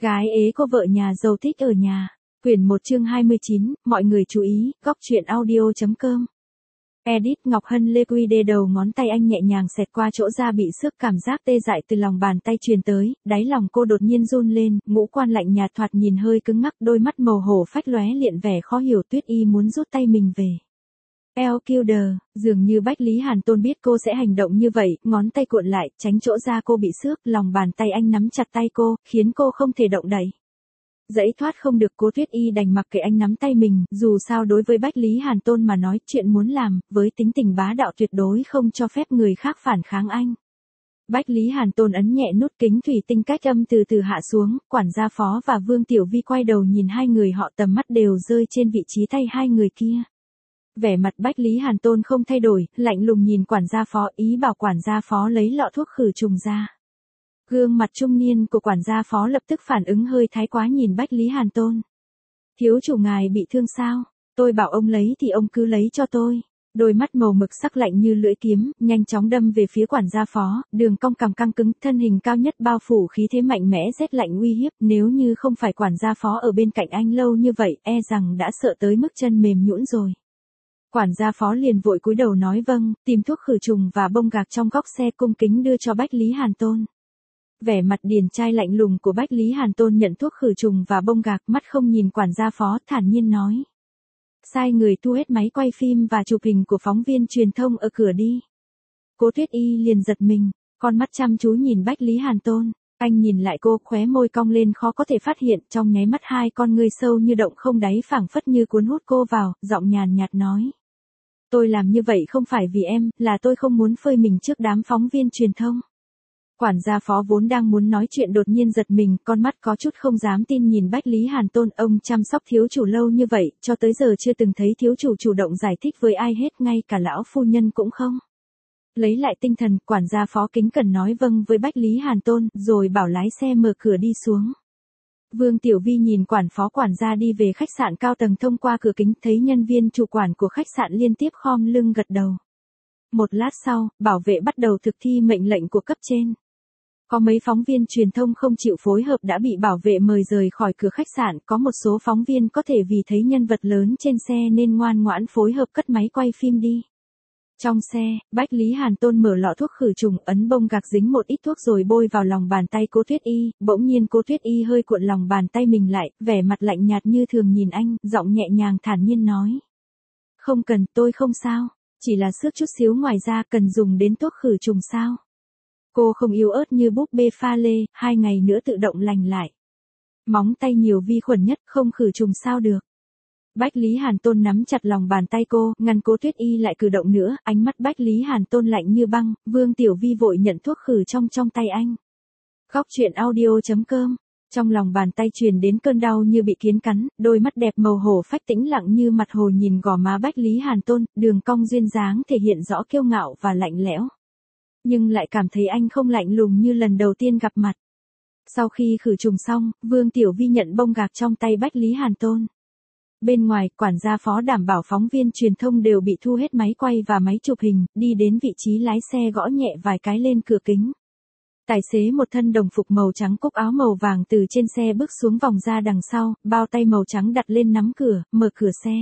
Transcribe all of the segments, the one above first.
Gái ế cô vợ nhà giàu thích ở nhà. Quyển 1 chương 29, mọi người chú ý, góc truyện audio.com. Edit Ngọc Hân lê quy đê đầu ngón tay anh nhẹ nhàng xẹt qua chỗ da bị xước, cảm giác tê dại từ lòng bàn tay truyền tới, đáy lòng cô đột nhiên run lên, ngũ quan lạnh nhạt thoạt nhìn hơi cứng ngắc, đôi mắt màu hổ phách lóe liện vẻ khó hiểu. Tuyết Y muốn rút tay mình về. Killer, dường như Bách Lý Hàn Tôn biết cô sẽ hành động như vậy, ngón tay cuộn lại, tránh chỗ da cô bị xước, lòng bàn tay anh nắm chặt tay cô, khiến cô không thể động đậy. Dãy thoát không được, Cố Tuyết Y đành mặc kệ anh nắm tay mình, dù sao đối với Bách Lý Hàn Tôn mà nói, chuyện muốn làm, với tính tình bá đạo tuyệt đối không cho phép người khác phản kháng anh. Bách Lý Hàn Tôn ấn nhẹ nút kính thủy tinh cách âm từ từ hạ xuống, quản gia Phó và Vương Tiểu Vi quay đầu nhìn hai người họ, tầm mắt đều rơi trên vị trí tay hai người kia. Vẻ mặt Bách Lý Hàn Tôn không thay đổi, lạnh lùng nhìn quản gia Phó, ý bảo quản gia Phó lấy lọ thuốc khử trùng ra. Gương mặt trung niên của quản gia Phó lập tức phản ứng hơi thái quá, nhìn Bách Lý Hàn Tôn. Thiếu chủ ngài bị thương sao? Tôi bảo ông lấy thì ông cứ lấy cho tôi. Đôi mắt màu mực sắc lạnh như lưỡi kiếm, nhanh chóng đâm về phía quản gia Phó, đường cong cằm căng cứng, thân hình cao nhất bao phủ khí thế mạnh mẽ rét lạnh uy hiếp, nếu như không phải quản gia Phó ở bên cạnh anh lâu như vậy, e rằng đã sợ tới mức chân mềm nhũn rồi. Quản gia Phó liền vội cúi đầu nói vâng, tìm thuốc khử trùng và bông gạc trong góc xe cung kính đưa cho Bách Lý Hàn Tôn. Vẻ mặt điển trai lạnh lùng của Bách Lý Hàn Tôn nhận thuốc khử trùng và bông gạc, mắt không nhìn quản gia Phó, thản nhiên nói. Sai người thu hết máy quay phim và chụp hình của phóng viên truyền thông ở cửa đi. Cố Tuyết Y liền giật mình, con mắt chăm chú nhìn Bách Lý Hàn Tôn. Anh nhìn lại cô, khóe môi cong lên khó có thể phát hiện, trong nháy mắt hai con ngươi sâu như động không đáy phảng phất như cuốn hút cô vào, giọng nhàn nhạt nói. Tôi làm như vậy không phải vì em, là tôi không muốn phơi mình trước đám phóng viên truyền thông. Quản gia Phó vốn đang muốn nói chuyện đột nhiên giật mình, con mắt có chút không dám tin nhìn Bách Lý Hàn Tôn. Ông chăm sóc thiếu chủ lâu như vậy, cho tới giờ chưa từng thấy thiếu chủ chủ động giải thích với ai hết, ngay cả lão phu nhân cũng không. Lấy lại tinh thần, quản gia Phó kính cẩn nói vâng với Bách Lý Hàn Tôn, rồi bảo lái xe mở cửa đi xuống. Vương Tiểu Vi nhìn quản gia đi về khách sạn cao tầng, thông qua cửa kính thấy nhân viên chủ quản của khách sạn liên tiếp khom lưng gật đầu. Một lát sau, bảo vệ bắt đầu thực thi mệnh lệnh của cấp trên. Có mấy phóng viên truyền thông không chịu phối hợp đã bị bảo vệ mời rời khỏi cửa khách sạn, có một số phóng viên có thể vì thấy nhân vật lớn trên xe nên ngoan ngoãn phối hợp cất máy quay phim đi. Trong xe, Bách Lý Hàn Tôn mở lọ thuốc khử trùng, ấn bông gạc dính một ít thuốc rồi bôi vào lòng bàn tay Cố Tuyết Y, bỗng nhiên Cố Tuyết Y hơi cuộn lòng bàn tay mình lại, vẻ mặt lạnh nhạt như thường nhìn anh, giọng nhẹ nhàng thản nhiên nói. Không cần, tôi không sao, chỉ là xước chút xíu, ngoài ra cần dùng đến thuốc khử trùng sao? Cô không yếu ớt như búp bê pha lê, 2 ngày nữa tự động lành lại. Móng tay nhiều vi khuẩn nhất, không khử trùng sao được. Bách Lý Hàn Tôn nắm chặt lòng bàn tay cô, ngăn Cố Tuyết Y lại cử động nữa, ánh mắt Bách Lý Hàn Tôn lạnh như băng. Vương Tiểu Vi vội nhận thuốc khử trong tay anh. Góc truyện audio.com. Trong lòng bàn tay truyền đến cơn đau như bị kiến cắn, đôi mắt đẹp màu hổ phách tĩnh lặng như mặt hồ nhìn gò má Bách Lý Hàn Tôn, đường cong duyên dáng thể hiện rõ kiêu ngạo và lạnh lẽo. Nhưng lại cảm thấy anh không lạnh lùng như lần đầu tiên gặp mặt. Sau khi khử trùng xong, Vương Tiểu Vi nhận bông gạc trong tay Bách Lý Hàn Tôn. Bên ngoài, quản gia Phó đảm bảo phóng viên truyền thông đều bị thu hết máy quay và máy chụp hình, đi đến vị trí lái xe gõ nhẹ vài cái lên cửa kính. Tài xế một thân đồng phục màu trắng, cúc áo màu vàng từ trên xe bước xuống, vòng ra đằng sau, bao tay màu trắng đặt lên nắm cửa, mở cửa xe.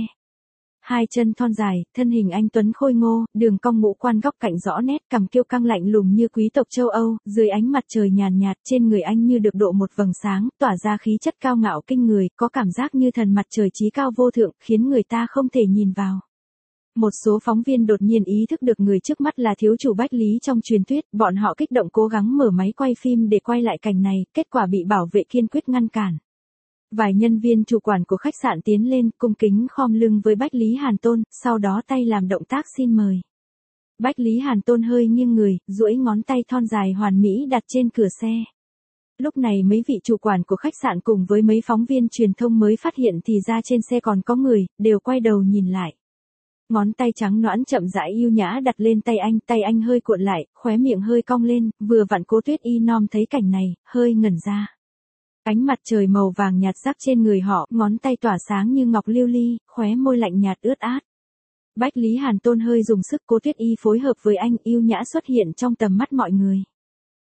Hai chân thon dài, thân hình anh tuấn khôi ngô, đường cong ngũ quan góc cạnh rõ nét, cằm kiêu căng lạnh lùng như quý tộc châu Âu, dưới ánh mặt trời nhàn nhạt, trên người anh như được độ một vầng sáng, tỏa ra khí chất cao ngạo kinh người, có cảm giác như thần mặt trời chí cao vô thượng, khiến người ta không thể nhìn vào. Một số phóng viên đột nhiên ý thức được người trước mắt là thiếu chủ Bách Lý trong truyền thuyết, bọn họ kích động cố gắng mở máy quay phim để quay lại cảnh này, kết quả bị bảo vệ kiên quyết ngăn cản. Vài nhân viên chủ quản của khách sạn tiến lên, cung kính khom lưng với Bách Lý Hàn Tôn, sau đó tay làm động tác xin mời. Bách Lý Hàn Tôn hơi nghiêng người, duỗi ngón tay thon dài hoàn mỹ đặt trên cửa xe. Lúc này mấy vị chủ quản của khách sạn cùng với mấy phóng viên truyền thông mới phát hiện thì ra trên xe còn có người, đều quay đầu nhìn lại. Ngón tay trắng nõn chậm rãi yêu nhã đặt lên tay anh hơi cuộn lại, khóe miệng hơi cong lên, vừa vặn Cố Tuyết Y nom thấy cảnh này, hơi ngẩn ra. Ánh mặt trời màu vàng nhạt rắc trên người họ, ngón tay tỏa sáng như ngọc lưu ly, khóe môi lạnh nhạt ướt át. Bách Lý Hàn Tôn hơi dùng sức, Cố Tuyết Y phối hợp với anh, yêu nhã xuất hiện trong tầm mắt mọi người.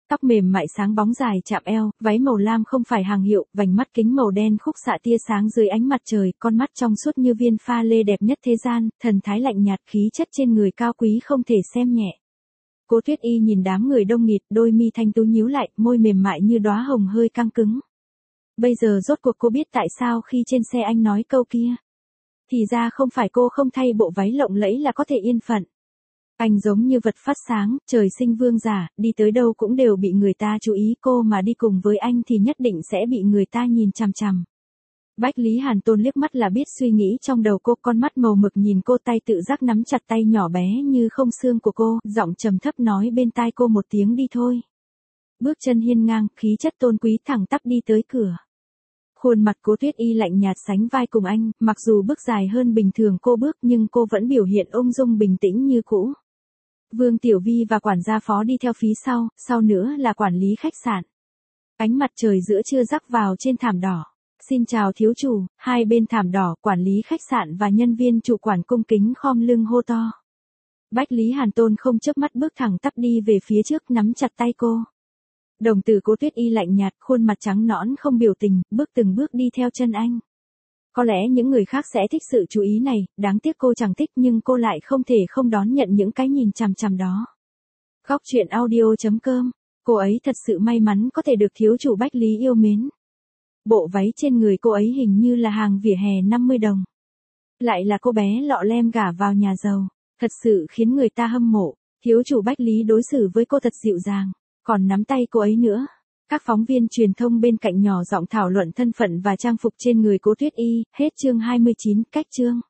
Tóc mềm mại sáng bóng dài chạm eo, váy màu lam không phải hàng hiệu, vành mắt kính màu đen khúc xạ tia sáng dưới ánh mặt trời, con mắt trong suốt như viên pha lê đẹp nhất thế gian, thần thái lạnh nhạt, khí chất trên người cao quý không thể xem nhẹ. Cố Tuyết Y nhìn đám người đông nghịt, đôi mi thanh tú nhíu lại, môi mềm mại như đóa hồng hơi căng cứng. Bây giờ rốt cuộc cô biết tại sao khi trên xe anh nói câu kia. Thì ra không phải cô không thay bộ váy lộng lẫy là có thể yên phận. Anh giống như vật phát sáng, trời sinh vương giả, đi tới đâu cũng đều bị người ta chú ý, cô mà đi cùng với anh thì nhất định sẽ bị người ta nhìn chằm chằm. Bách Lý Hàn Tôn liếc mắt là biết suy nghĩ trong đầu cô, con mắt màu mực nhìn cô, tay tự giác nắm chặt tay nhỏ bé như không xương của cô, giọng trầm thấp nói bên tai cô một tiếng đi thôi. Bước chân hiên ngang, khí chất tôn quý thẳng tắp đi tới cửa. Khuôn mặt Cố Tuyết Y lạnh nhạt sánh vai cùng anh, mặc dù bước dài hơn bình thường cô bước nhưng cô vẫn biểu hiện ung dung bình tĩnh như cũ. Vương Tiểu Vi và quản gia phó đi theo phía sau nữa là quản lý khách sạn. Ánh mặt trời giữa trưa rắc vào trên thảm đỏ. Xin chào thiếu chủ, hai bên thảm đỏ, quản lý khách sạn và nhân viên chủ quản cung kính khom lưng hô to. Bách Lý Hàn Tôn không chớp mắt bước thẳng tắp đi về phía trước nắm chặt tay cô. Đồng tử Cố Tuyết Y lạnh nhạt, khuôn mặt trắng nõn không biểu tình, bước từng bước đi theo chân anh. Có lẽ những người khác sẽ thích sự chú ý này, đáng tiếc cô chẳng thích nhưng cô lại không thể không đón nhận những cái nhìn chằm chằm đó. Góc truyện audio.com, cô ấy thật sự may mắn có thể được thiếu chủ Bách Lý yêu mến. Bộ váy trên người cô ấy hình như là hàng vỉa hè 50 đồng. Lại là cô bé lọ lem gả vào nhà giàu, thật sự khiến người ta hâm mộ. Thiếu chủ Bách Lý đối xử với cô thật dịu dàng, còn nắm tay cô ấy nữa. Các phóng viên truyền thông bên cạnh nhỏ giọng thảo luận thân phận và trang phục trên người Cố Tuyết Y, hết chương 29, cách chương.